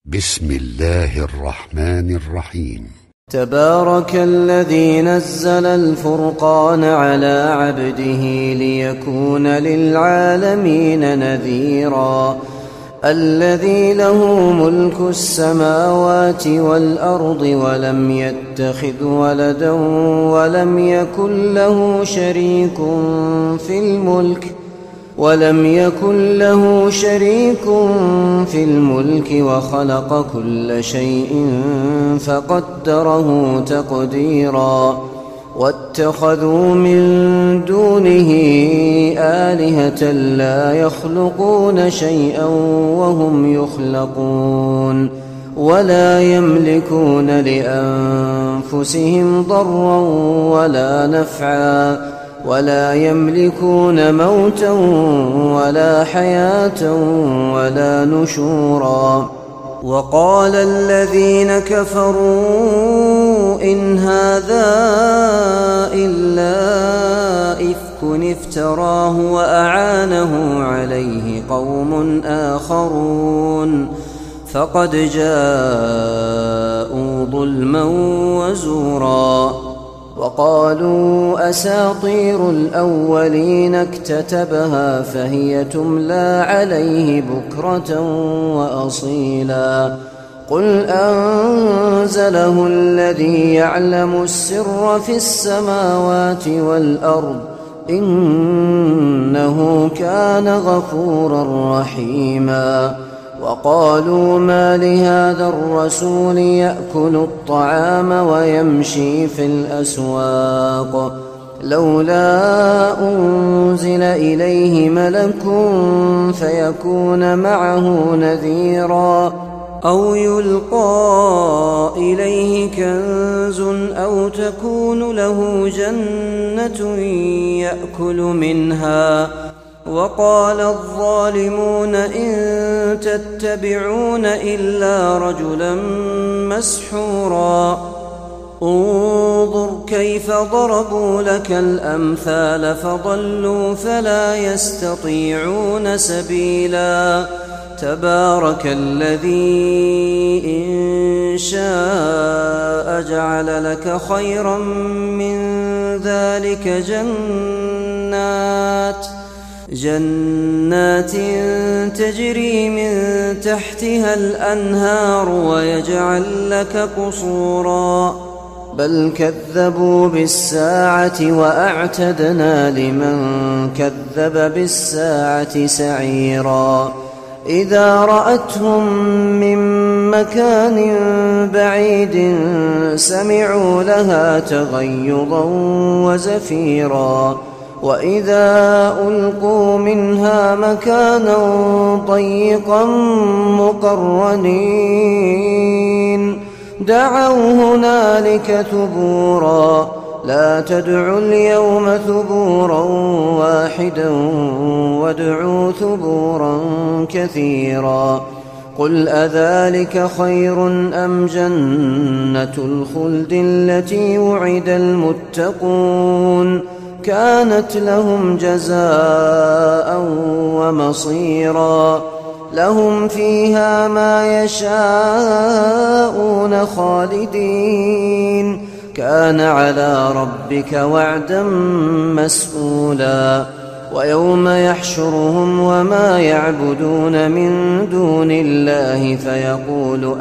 بسم الله الرحمن الرحيم. تبارك الذي نزل الفرقان على عبده ليكون للعالمين نذيرا الذي له ملك السماوات والأرض ولم يتخذ ولدا ولم يكن له شريك في الملك وخلق كل شيء فقدره تقديرا واتخذوا من دونه آلهة لا يخلقون شيئا وهم يخلقون ولا يملكون لأنفسهم ضرا ولا نفعا ولا يملكون موتا ولا حياة ولا نشورا. وقال الذين كفروا إن هذا إلا إفك افتراه وأعانه عليه قوم آخرون فقد جاءوا ظلما وزورا. وقالوا أساطير الأولين اكتتبها فهي تملى عليه بكرة وأصيلا قل أنزله الذي يعلم السر في السماوات والأرض إنه كان غفورا رحيما. وقالوا ما لهذا الرسول يأكل الطعام ويمشي في الأسواق لولا أنزل إليه ملك فيكون معه نذيرا أو يلقى إليه كنز أو تكون له جنة يأكل منها. وقال الظالمون إن تتبعون إلا رجلا مسحورا انظر كيف ضربوا لك الأمثال فضلوا فلا يستطيعون سبيلا. تبارك الذي إن شاء جعل لك خيرا من ذلك جنات تجري من تحتها الأنهار ويجعل لك قصورا بل كذبوا بالساعة وأعتدنا لمن كذب بالساعة سعيرا. إذا رأتهم من مكان بعيد سمعوا لها تغيظا وزفيرا وإذا ألقوا منها مكانا ضيقا مقرنين دعوا هنالك ثبورا لا تدعوا اليوم ثبورا واحدا وادعوا ثبورا كثيرا. قل أذلك خير أم جنة الخلد التي وعد المتقون كانت لهم جزاء ومصيرا لهم فيها ما يشاءون خالدين كان على ربك وعدا مسئولا. ويوم يحشرهم وما يعبدون من دون الله فيقول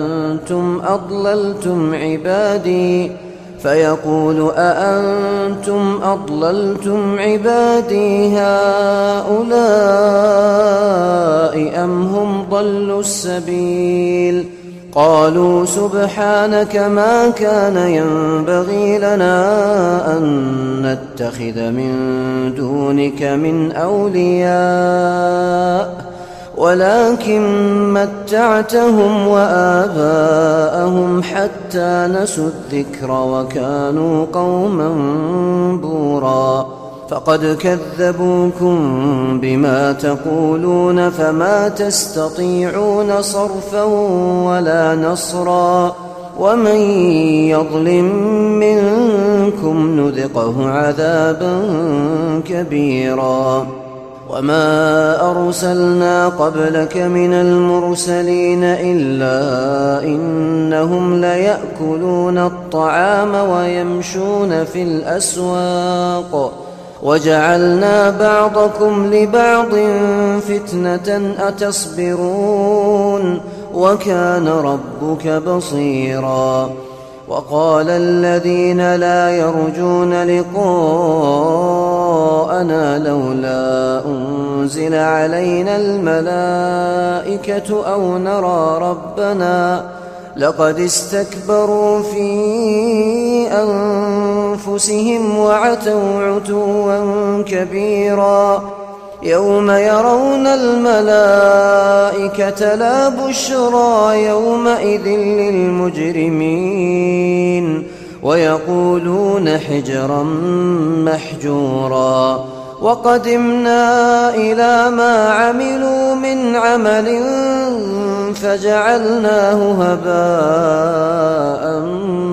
أأنتم أضللتم عبادي هؤلاء أم هم ضلوا السبيل قالوا سبحانك ما كان ينبغي لنا أن نتخذ من دونك من أولياء ولكن متعتهم وآباءهم حتى نسوا الذكر وكانوا قوما بورا. فقد كذبوكم بما تقولون فما تستطيعون صرفا ولا نصرا ومن يظلم منكم نذقه عذابا كبيرا. وما أرسلنا قبلك من المرسلين إلا إنهم ليأكلون الطعام ويمشون في الأسواق وجعلنا بعضكم لبعض فتنة أتصبرون وكان ربك بصيرا. وقال الذين لا يرجون لقاءنا لولا أنزل علينا الملائكة أو نرى ربنا لقد استكبروا في أنفسهم وعتوا عتوا كبيرا. يوم يرون الملائكة لا بشرى يومئذ للمجرمين ويقولون حجرا محجورا. وقدمنا إلى ما عملوا من عمل فجعلناه هباء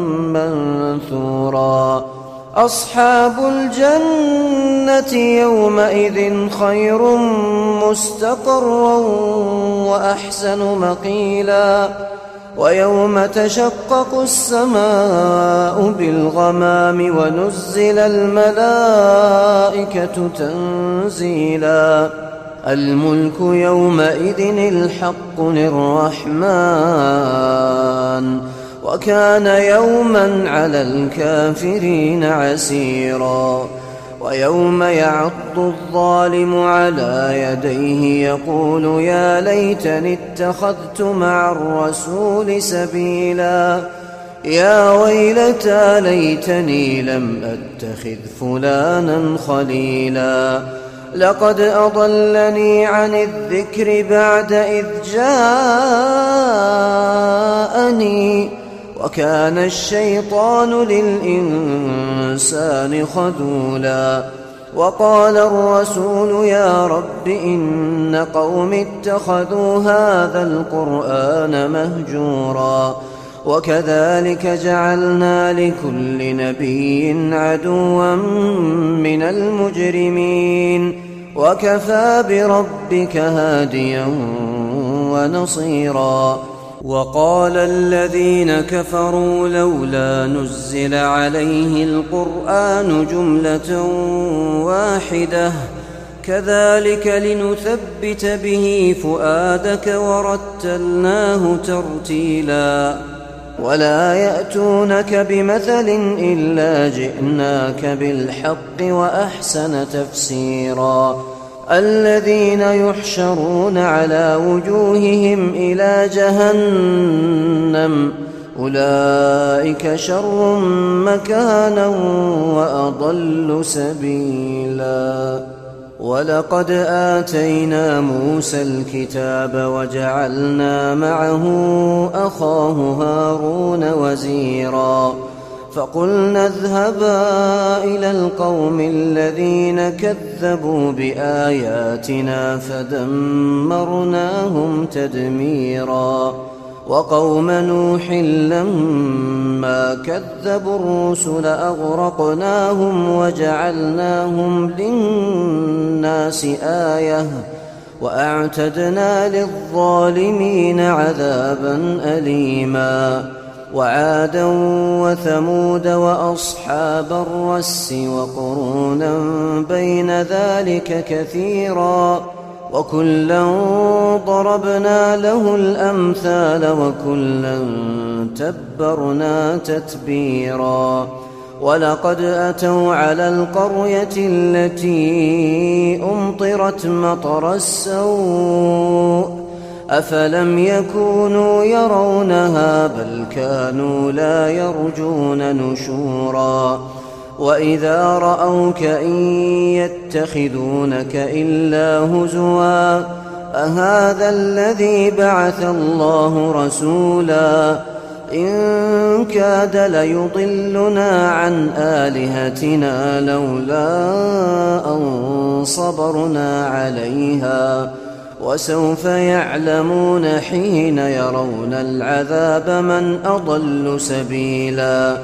منثورا. أصحاب الجنة يومئذ خير مستقرا وأحسن مقيلا. ويوم تشقق السماء بالغمام ونزل الملائكة تنزيلا. الملك يومئذ الحق للرحمن وكان يوما على الكافرين عسيرا. ويوم يعض الظالم على يديه يقول يا ليتني اتخذت مع الرسول سبيلا. يا ويلتى ليتني لم أتخذ فلانا خليلا. لقد أضلني عن الذكر بعد إذ جاءني وكان الشيطان للإنسان خذولا. وقال الرسول يا رب إن قوم اتخذوا هذا القرآن مهجورا. وكذلك جعلنا لكل نبي عدوا من المجرمين وكفى بربك هاديا ونصيرا. وقال الذين كفروا لولا نزل عليه القرآن جملة واحدة كذلك لنثبت به فؤادك ورتلناه ترتيلا. ولا يأتونك بمثل إلا جئناك بالحق وأحسن تفسيرا. الذين يحشرون على وجوههم إلى جهنم أولئك شر مكانا وأضل سبيلا. ولقد آتينا موسى الكتاب وجعلنا معه أخاه هارون وزيرا. فقلنا اذهبا إلى القوم الذين كذبوا بآياتنا فدمرناهم تدميرا. وقوم نوح لما كذبوا الرسل أغرقناهم وجعلناهم للناس آية وأعتدنا للظالمين عذابا أليما. وعادا وثمود وأصحاب الرس وقرونا بين ذلك كثيرا. وكلا ضربنا له الأمثال وكلا تبرنا تتبيرا. ولقد أتوا على القرية التي أمطرت مطر السوء أفلم يكونوا يرونها بل كانوا لا يرجون نشورا. وإذا رأوك إن يتخذونك إلا هزوا أهذا الذي بعث الله رسولا. إن كاد ليضلنا عن آلهتنا لولا أن صبرنا عليها. وسوف يعلمون حين يرون العذاب من أضل سبيلا.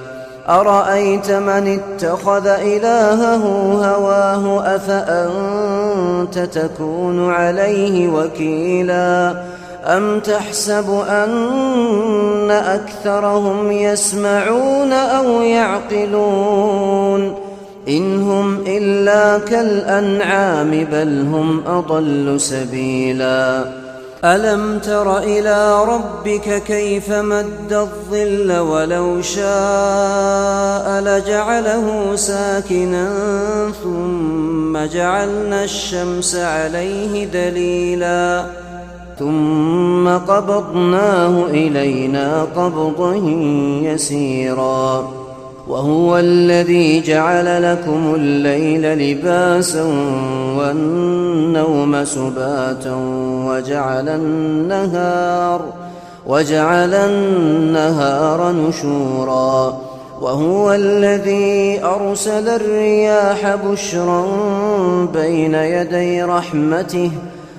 أرأيت من اتخذ إلهه هواه أفأنت تكون عليه وكيلا أم تحسب أن أكثرهم يسمعون أو يعقلون إن هم إلا كالأنعام بل هم أضل سبيلا ألم تر إلى ربك كيف مد الظل ولو شاء لجعله ساكنا ثم جعلنا الشمس عليه دليلا ثم قبضناه إلينا قبضا يسيرا وهو الذي جعل لكم الليل لباسا والنوم سباتا وجعل النهار نشورا وهو الذي أرسل الرياح بشرا بين يدي رحمته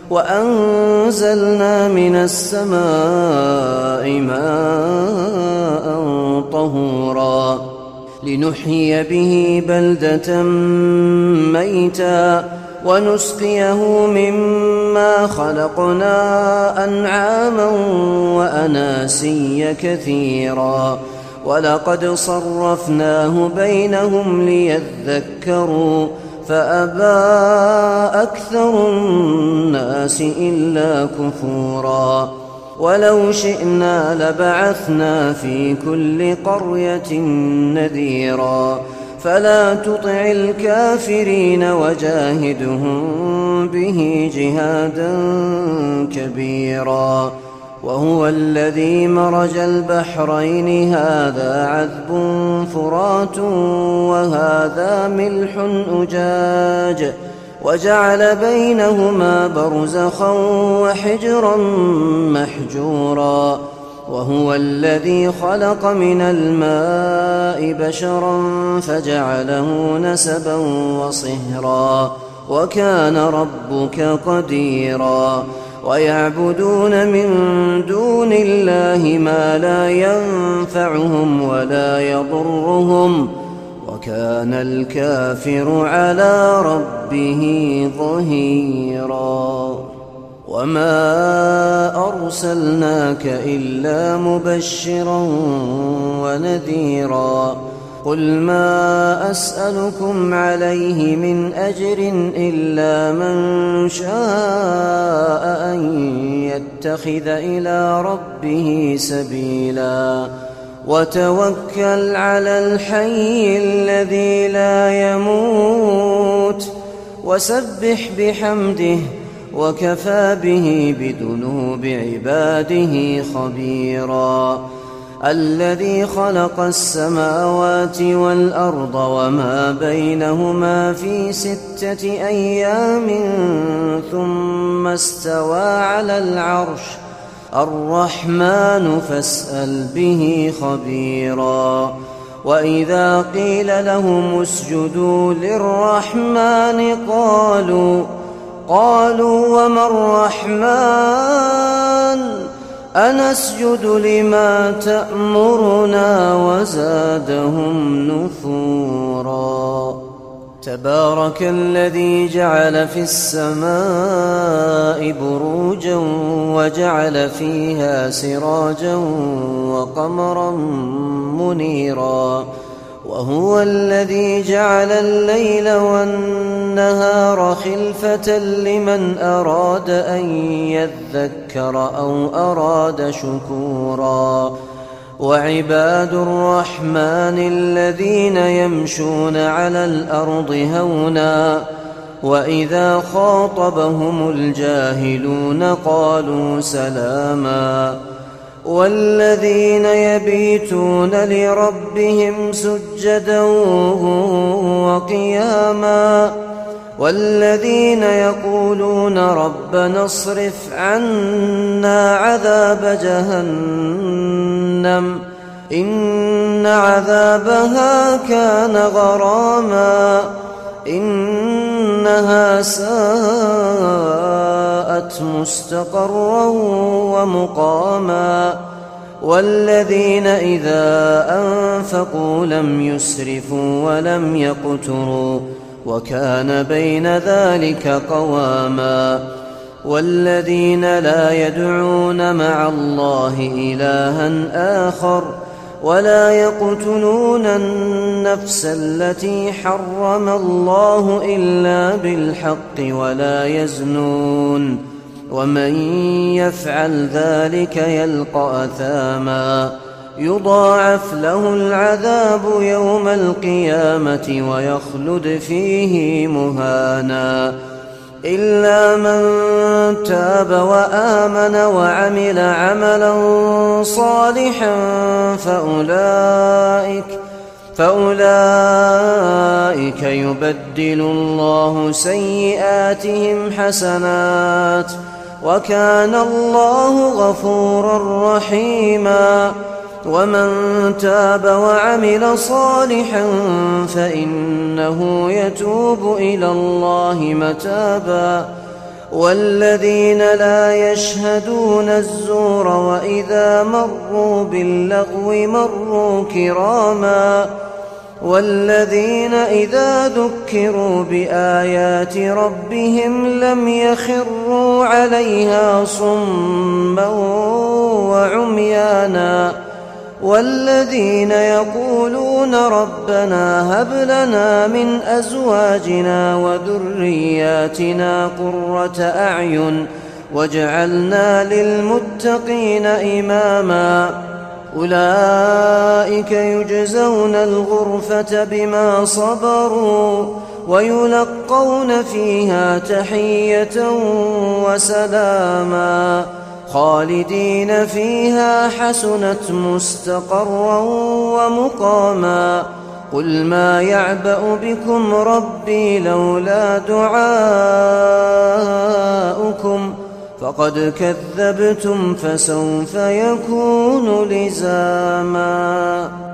وأنزلنا من السماء ماء طهورا لنحيي به بلدة ميتا ونسقيه مما خلقنا أنعاما وأناسيا كثيرا ولقد صرفناه بينهم ليذكروا فأبى أكثر الناس إلا كفورا ولو شئنا لبعثنا في كل قرية نذيرا فلا تطع الكافرين وجاهدهم به جهادا كبيرا وهو الذي مرج البحرين هذا عذب فرات وهذا ملح أجاج وجعل بينهما برزخا وحجرا محجورا وهو الذي خلق من الماء بشرا فجعله نسبا وصهرا وكان ربك قديرا ويعبدون من دون الله ما لا ينفعهم ولا يضرهم وكان الكافر على ربه ظهيرا وما أرسلناك إلا مبشرا ونذيرا قل ما أسألكم عليه من أجر إلا من شاء أن يتخذ إلى ربه سبيلا وتوكل على الحي الذي لا يموت وسبح بحمده وكفى به بذنوب عباده خبيرا الذي خلق السماوات والأرض وما بينهما في 6 أيام ثم استوى على العرش الرحمن فاسأل به خبيرا وإذا قيل لهم اسجدوا للرحمن قالوا وما الرحمن أنسجد لما تأمرنا وزادهم نفورا تبارك الذي جعل في السماء بروجا وجعل فيها سراجا وقمرا منيرا وهو الذي جعل الليل والنهار خلفة لمن أراد أن يذكر أو أراد شكورا وعباد الرحمن الذين يمشون على الأرض هونا وإذا خاطبهم الجاهلون قالوا سلاما والذين يبيتون لربهم سجدا وقياما والذين يقولون ربنا اصرف عنا عذاب جهنم إن عذابها كان غراما إنها ساءت مستقرا ومقاما والذين إذا أنفقوا لم يسرفوا ولم يقتروا وكان بين ذلك قواما والذين لا يدعون مع الله إلها آخر ولا يقتلون النفس التي حرم الله إلا بالحق ولا يزنون ومن يفعل ذلك يلقى أثاما يضاعف له العذاب يوم القيامة ويخلد فيه مهانا إلا من تاب وآمن وعمل عملا صالحا فأولئك يبدل الله سيئاتهم حسنات وكان الله غفورا رحيما ومن تاب وعمل صالحا فإنه يتوب إلى الله متابا والذين لا يشهدون الزور وإذا مروا باللغو مروا كراما والذين إذا ذكروا بآيات ربهم لم يخروا عليها صما وعميانا والذين يقولون ربنا هب لنا من أزواجنا وذرياتنا قرة أعين واجعلنا للمتقين إماما أولئك يجزون الغرفة بما صبروا ويلقون فيها تحية وسلاما خالدين فيها حسنت مستقرا ومقاما قل ما يعبأ بكم ربي لولا دعاؤكم فقد كذبتم فسوف يكون لزاما